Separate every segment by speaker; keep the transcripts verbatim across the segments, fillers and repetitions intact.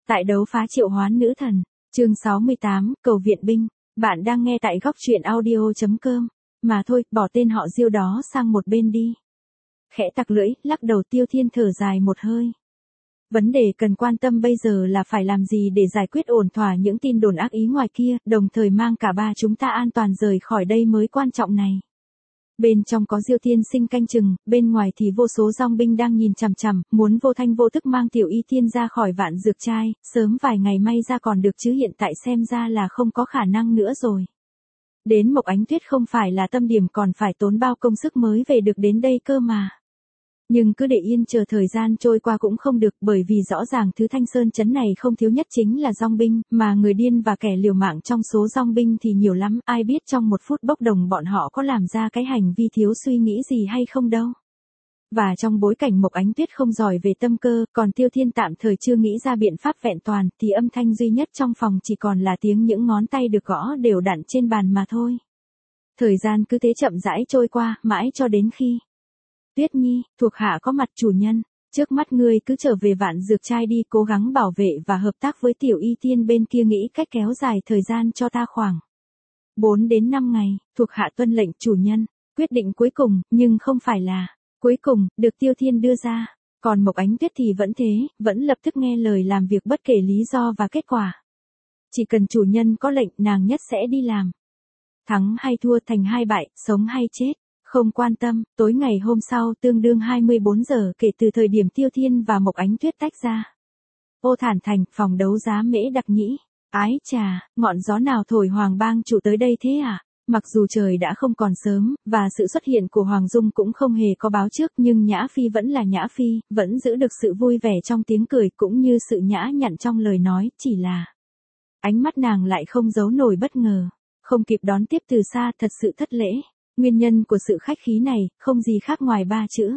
Speaker 1: Tại đấu phá triệu hoán nữ thần, chương sáu mươi tám, cầu viện binh. Bạn đang nghe tại góc truyện audio chấm com. Mà thôi, bỏ tên họ Diêu đó sang một bên đi. Khẽ tặc lưỡi, lắc đầu Tiêu Thiên thở dài một hơi. Vấn đề cần quan tâm bây giờ là phải làm gì để giải quyết ổn thỏa những tin đồn ác ý ngoài kia, đồng thời mang cả ba chúng ta an toàn rời khỏi đây mới quan trọng này. Bên trong có Diêu Tiên Sinh canh chừng, bên ngoài thì vô số dòng binh đang nhìn chằm chằm, muốn vô thanh vô tức mang Tiểu Y Tiên ra khỏi vạn dược trai, sớm vài ngày may ra còn được chứ hiện tại xem ra là không có khả năng nữa rồi. Đến Mộc Ánh Tuyết không phải là tâm điểm còn phải tốn bao công sức mới về được đến đây cơ mà. Nhưng cứ để yên chờ thời gian trôi qua cũng không được, bởi vì rõ ràng thứ Thanh Sơn trấn này không thiếu nhất chính là dòng binh, mà người điên và kẻ liều mạng trong số dòng binh thì nhiều lắm, ai biết trong một phút bốc đồng bọn họ có làm ra cái hành vi thiếu suy nghĩ gì hay không đâu. Và trong bối cảnh Mộc Ánh Tuyết không giỏi về tâm cơ, còn Tiêu Thiên tạm thời chưa nghĩ ra biện pháp vẹn toàn, thì âm thanh duy nhất trong phòng chỉ còn là tiếng những ngón tay được gõ đều đặn trên bàn mà thôi. Thời gian cứ thế chậm rãi trôi qua, mãi cho đến khi Tuyết Nhi, thuộc hạ có mặt chủ nhân, trước mắt ngươi cứ trở về vạn dược trai đi, cố gắng bảo vệ và hợp tác với Tiểu Y Tiên bên kia, nghĩ cách kéo dài thời gian cho ta khoảng bốn đến năm ngày, thuộc hạ tuân lệnh chủ nhân. Quyết định cuối cùng, nhưng không phải là cuối cùng, được Tiêu Thiên đưa ra. Còn Mộc Ánh Tuyết thì vẫn thế, vẫn lập tức nghe lời làm việc bất kể lý do và kết quả. Chỉ cần chủ nhân có lệnh, nàng nhất sẽ đi làm. Thắng hay thua, thành hay bại, sống hay chết, không quan tâm. Tối ngày hôm sau, tương đương hai mươi bốn giờ kể từ thời điểm Tiêu Thiên và Mộc Ánh Tuyết tách ra. Ô Thản Thành, phòng đấu giá Mễ Đặc Nhĩ. Ái chà, ngọn gió nào thổi Hoàng Bang chủ tới đây thế à? Mặc dù trời đã không còn sớm, và sự xuất hiện của Hoàng Dung cũng không hề có báo trước, nhưng Nhã Phi vẫn là Nhã Phi, vẫn giữ được sự vui vẻ trong tiếng cười cũng như sự nhã nhặn trong lời nói, chỉ là ánh mắt nàng lại không giấu nổi bất ngờ. Không kịp đón tiếp từ xa, thật sự thất lễ. Nguyên nhân của sự khách khí này, không gì khác ngoài ba chữ.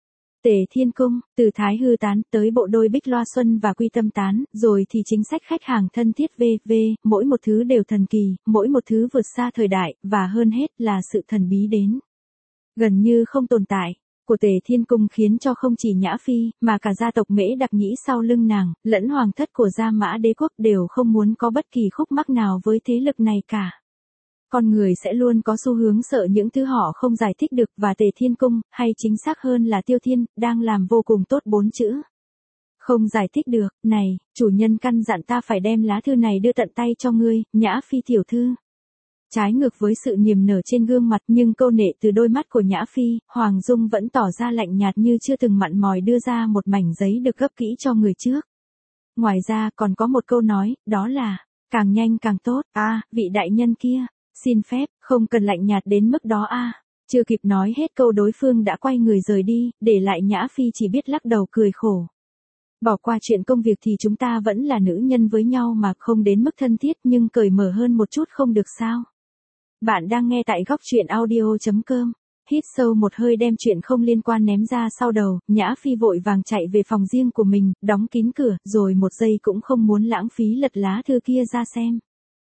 Speaker 1: Tề Thiên Cung, từ Thái Hư Tán tới bộ đôi Bích Loa Xuân và Quy Tâm Tán, rồi thì chính sách khách hàng thân thiết vê vê, mỗi một thứ đều thần kỳ, mỗi một thứ vượt xa thời đại, và hơn hết là sự thần bí đến gần như không tồn tại của Tề Thiên Cung khiến cho không chỉ Nhã Phi, mà cả gia tộc Mễ Đặc Nhĩ sau lưng nàng, lẫn hoàng thất của Gia Mã Đế quốc đều không muốn có bất kỳ khúc mắc nào với thế lực này cả. Con người sẽ luôn có xu hướng sợ những thứ họ không giải thích được, và Tề Thiên Cung, hay chính xác hơn là Tiêu Thiên, đang làm vô cùng tốt bốn chữ. Không giải thích được. Này, chủ nhân căn dặn ta phải đem lá thư này đưa tận tay cho ngươi, Nhã Phi tiểu thư. Trái ngược với sự niềm nở trên gương mặt nhưng câu nệ từ đôi mắt của Nhã Phi, Hoàng Dung vẫn tỏ ra lạnh nhạt như chưa từng mặn mòi đưa ra một mảnh giấy được gấp kỹ cho người trước. Ngoài ra còn có một câu nói, đó là, càng nhanh càng tốt. A, à, vị đại nhân kia. Xin phép, không cần lạnh nhạt đến mức đó a. À. Chưa kịp nói hết câu đối phương đã quay người rời đi, để lại Nhã Phi chỉ biết lắc đầu cười khổ. Bỏ qua chuyện công việc thì chúng ta vẫn là nữ nhân với nhau mà, không đến mức thân thiết nhưng cởi mở hơn một chút không được sao. Bạn đang nghe tại góc truyện audio chấm com. Hít sâu một hơi đem chuyện không liên quan ném ra sau đầu, Nhã Phi vội vàng chạy về phòng riêng của mình, đóng kín cửa, rồi một giây cũng không muốn lãng phí lật lá thư kia ra xem.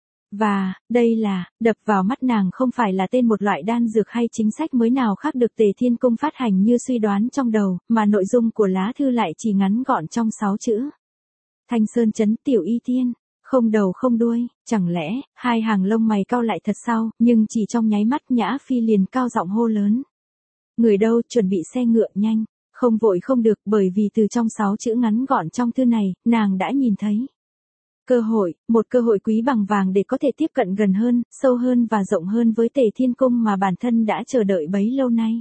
Speaker 1: Và, đây là, đập vào mắt nàng không phải là tên một loại đan dược hay chính sách mới nào khác được Tề Thiên Cung phát hành như suy đoán trong đầu, mà nội dung của lá thư lại chỉ ngắn gọn trong sáu chữ. Thanh Sơn trấn Tiểu Y Tiên, không đầu không đuôi, chẳng lẽ, hai hàng lông mày cau lại thật sao, nhưng chỉ trong nháy mắt Nhã Phi liền cao giọng hô lớn. Người đâu, chuẩn bị xe ngựa nhanh, không vội không được, bởi vì từ trong sáu chữ ngắn gọn trong thư này, nàng đã nhìn thấy cơ hội, một cơ hội quý bằng vàng để có thể tiếp cận gần hơn, sâu hơn và rộng hơn với Tề Thiên Cung mà bản thân đã chờ đợi bấy lâu nay.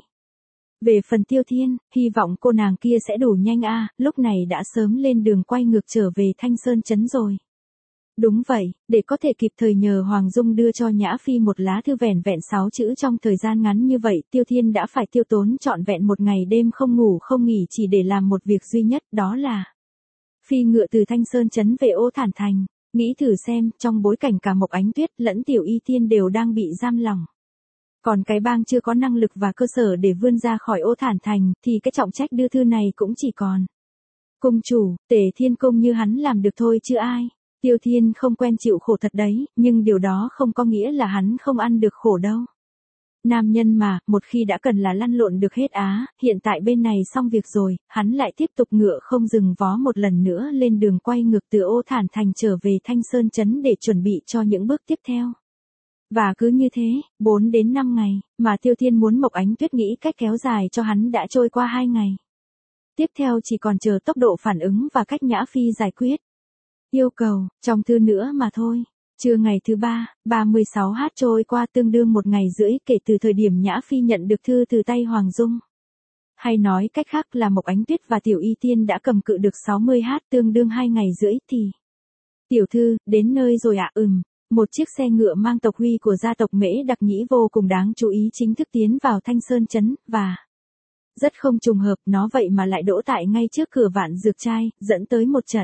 Speaker 1: Về phần Tiêu Thiên, hy vọng cô nàng kia sẽ đủ nhanh a, à, lúc này đã sớm lên đường quay ngược trở về Thanh Sơn trấn rồi. Đúng vậy, để có thể kịp thời nhờ Hoàng Dung đưa cho Nhã Phi một lá thư vẻn vẹn sáu chữ trong thời gian ngắn như vậy, Tiêu Thiên đã phải tiêu tốn trọn vẹn một ngày đêm không ngủ không nghỉ chỉ để làm một việc duy nhất, đó là phi ngựa từ Thanh Sơn trấn về Ô Thản Thành. Nghĩ thử xem, trong bối cảnh cả Mộc Ánh Tuyết lẫn Tiểu Y Tiên đều đang bị giam lỏng, còn cái bang chưa có năng lực và cơ sở để vươn ra khỏi Ô Thản Thành, thì cái trọng trách đưa thư này cũng chỉ còn cung chủ, Tề Thiên Cung như hắn làm được thôi chứ ai. Tiêu Thiên không quen chịu khổ thật đấy, nhưng điều đó không có nghĩa là hắn không ăn được khổ đâu. Nam nhân mà, một khi đã cần là lăn lộn được hết á, hiện tại bên này xong việc rồi, hắn lại tiếp tục ngựa không dừng vó một lần nữa lên đường quay ngược từ Ô Thản Thành trở về Thanh Sơn Trấn để chuẩn bị cho những bước tiếp theo. Và cứ như thế, bốn đến năm ngày, mà Tiêu Thiên muốn Mộc Ánh Tuyết nghĩ cách kéo dài cho hắn đã trôi qua hai ngày. Tiếp theo chỉ còn chờ tốc độ phản ứng và cách Nhã Phi giải quyết yêu cầu, trong thư nữa mà thôi. Trưa ngày thứ ba, ba mươi sáu h trôi qua tương đương một ngày rưỡi kể từ thời điểm Nhã Phi nhận được thư từ tay Hoàng Dung. Hay nói cách khác là Mộc Ánh Tuyết và Tiểu Y Tiên đã cầm cự được sáu mươi h tương đương hai ngày rưỡi thì. Tiểu thư, đến nơi rồi ạ. À? Ừm. Một chiếc xe ngựa mang tộc huy của gia tộc Mễ Đặc Nhĩ vô cùng đáng chú ý chính thức tiến vào Thanh Sơn Trấn, và rất không trùng hợp nó vậy mà lại đỗ tại ngay trước cửa Vạn Dược Trai, dẫn tới một trận.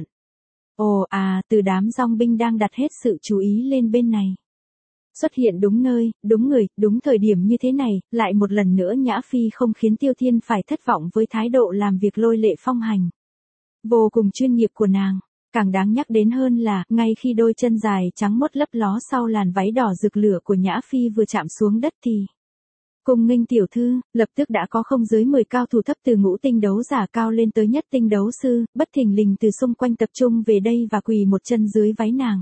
Speaker 1: Ồ à, từ đám dòng binh đang đặt hết sự chú ý lên bên này. Xuất hiện đúng nơi, đúng người, đúng thời điểm như thế này, lại một lần nữa Nhã Phi không khiến Tiêu Thiên phải thất vọng với thái độ làm việc lôi lệ phong hành. Vô cùng chuyên nghiệp của nàng. Càng đáng nhắc đến hơn là, ngay khi đôi chân dài trắng mốt lấp ló sau làn váy đỏ rực lửa của Nhã Phi vừa chạm xuống đất thì. Cùng nghênh tiểu thư, lập tức đã có không dưới mười cao thủ thấp từ ngũ tinh đấu giả cao lên tới nhất tinh đấu sư, bất thình lình từ xung quanh tập trung về đây và quỳ một chân dưới váy nàng.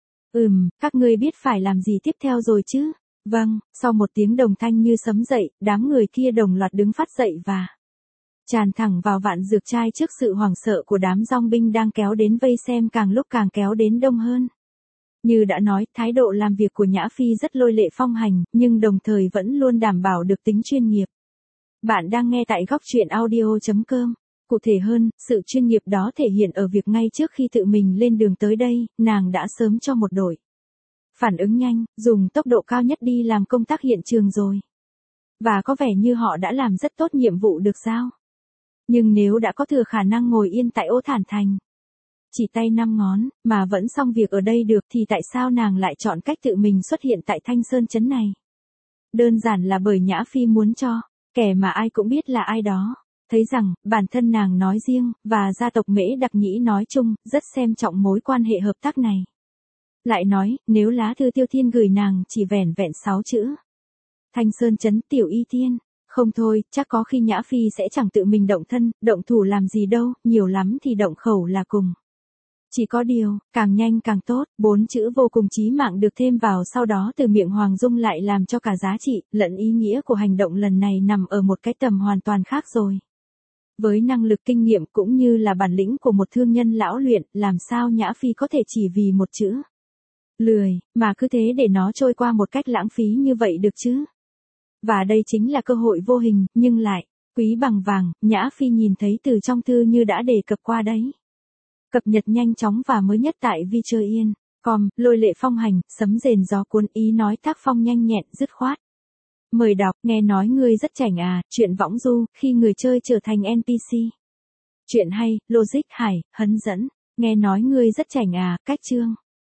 Speaker 1: Ừm, các ngươi biết phải làm gì tiếp theo rồi chứ? Vâng, sau một tiếng đồng thanh như sấm dậy, đám người kia đồng loạt đứng phát dậy và tràn thẳng vào Vạn Dược Trai trước sự hoảng sợ của đám dòng binh đang kéo đến vây xem, càng lúc càng kéo đến đông hơn. Như đã nói, thái độ làm việc của Nhã Phi rất lôi lệ phong hành, nhưng đồng thời vẫn luôn đảm bảo được tính chuyên nghiệp. Bạn đang nghe tại góc truyện audio chấm com. Cụ thể hơn, sự chuyên nghiệp đó thể hiện ở việc ngay trước khi tự mình lên đường tới đây, nàng đã sớm cho một đội phản ứng nhanh, dùng tốc độ cao nhất đi làm công tác hiện trường rồi. Và có vẻ như họ đã làm rất tốt nhiệm vụ được giao. Nhưng nếu đã có thừa khả năng ngồi yên tại Ô Thản Thành, chỉ tay năm ngón, mà vẫn xong việc ở đây được thì tại sao nàng lại chọn cách tự mình xuất hiện tại Thanh Sơn Trấn này? Đơn giản là bởi Nhã Phi muốn cho, kẻ mà ai cũng biết là ai đó, thấy rằng, bản thân nàng nói riêng, và gia tộc Mễ Đặc Nhĩ nói chung, rất xem trọng mối quan hệ hợp tác này. Lại nói, nếu lá thư Tiêu Thiên gửi nàng chỉ vẻn vẹn sáu chữ. Thanh Sơn Trấn Tiểu Y Tiên. Không thôi, chắc có khi Nhã Phi sẽ chẳng tự mình động thân, động thủ làm gì đâu, nhiều lắm thì động khẩu là cùng. Chỉ có điều, càng nhanh càng tốt, bốn chữ vô cùng chí mạng được thêm vào sau đó từ miệng Hoàng Dung lại làm cho cả giá trị, lẫn ý nghĩa của hành động lần này nằm ở một cái tầm hoàn toàn khác rồi. Với năng lực kinh nghiệm cũng như là bản lĩnh của một thương nhân lão luyện, làm sao Nhã Phi có thể chỉ vì một chữ lười, mà cứ thế để nó trôi qua một cách lãng phí như vậy được chứ? Và đây chính là cơ hội vô hình, nhưng lại quý bằng vàng, Nhã Phi nhìn thấy từ trong thư như đã đề cập qua đấy. Cập nhật nhanh chóng và mới nhất tại vi chơi yên chấm com, lôi lệ phong hành, sấm rền gió cuốn, ý nói tác phong nhanh nhẹn, dứt khoát. Mời đọc, nghe nói ngươi rất chảnh à, chuyện võng du, khi người chơi trở thành en pê xê. Chuyện hay, logic hải, hấn dẫn, nghe nói ngươi rất chảnh à, cách chương.